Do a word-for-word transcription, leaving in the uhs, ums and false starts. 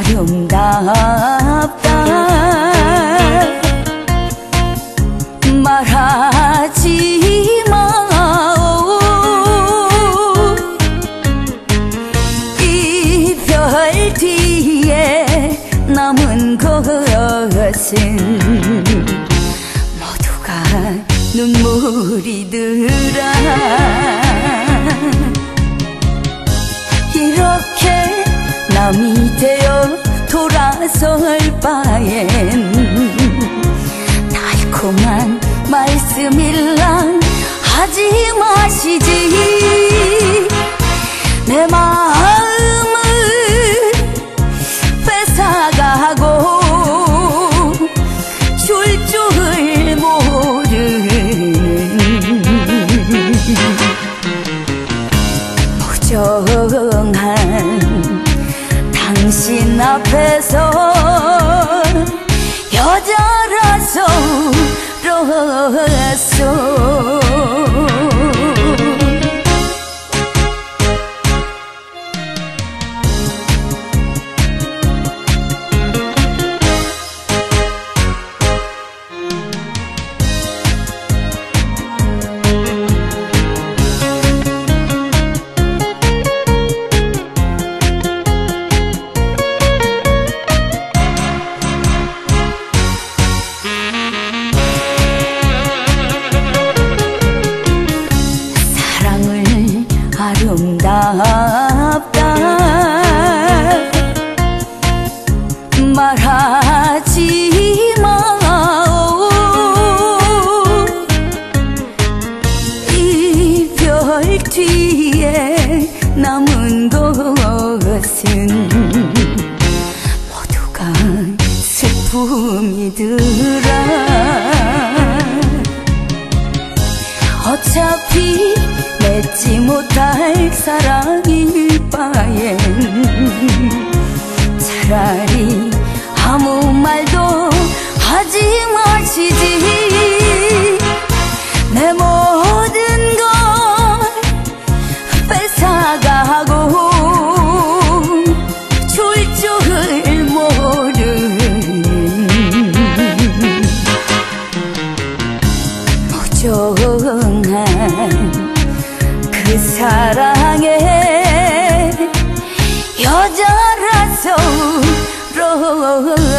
아름답다 말하지 마오. 이별 뒤에 남은 것은 모두가 눈물이더라. 이렇게 남이 되어 돌아설 바엔 달콤한 말씀일랑 하지 마시지. 내 마음을 뺏어가고 줄 줄 모르는 무정한 당신 앞에서 여자라서 울었어. 아름답다 말하지 마오. 이별 뒤에 남은 것은 모두가 슬픔이더라. 어차피 맺지 못할 사랑일 바엔 차라리 아무 말도 하지 마시지. 내 모든 걸 뺏어가고 줄 줄 모르는 무정한 그 사랑에 여자라서 울어.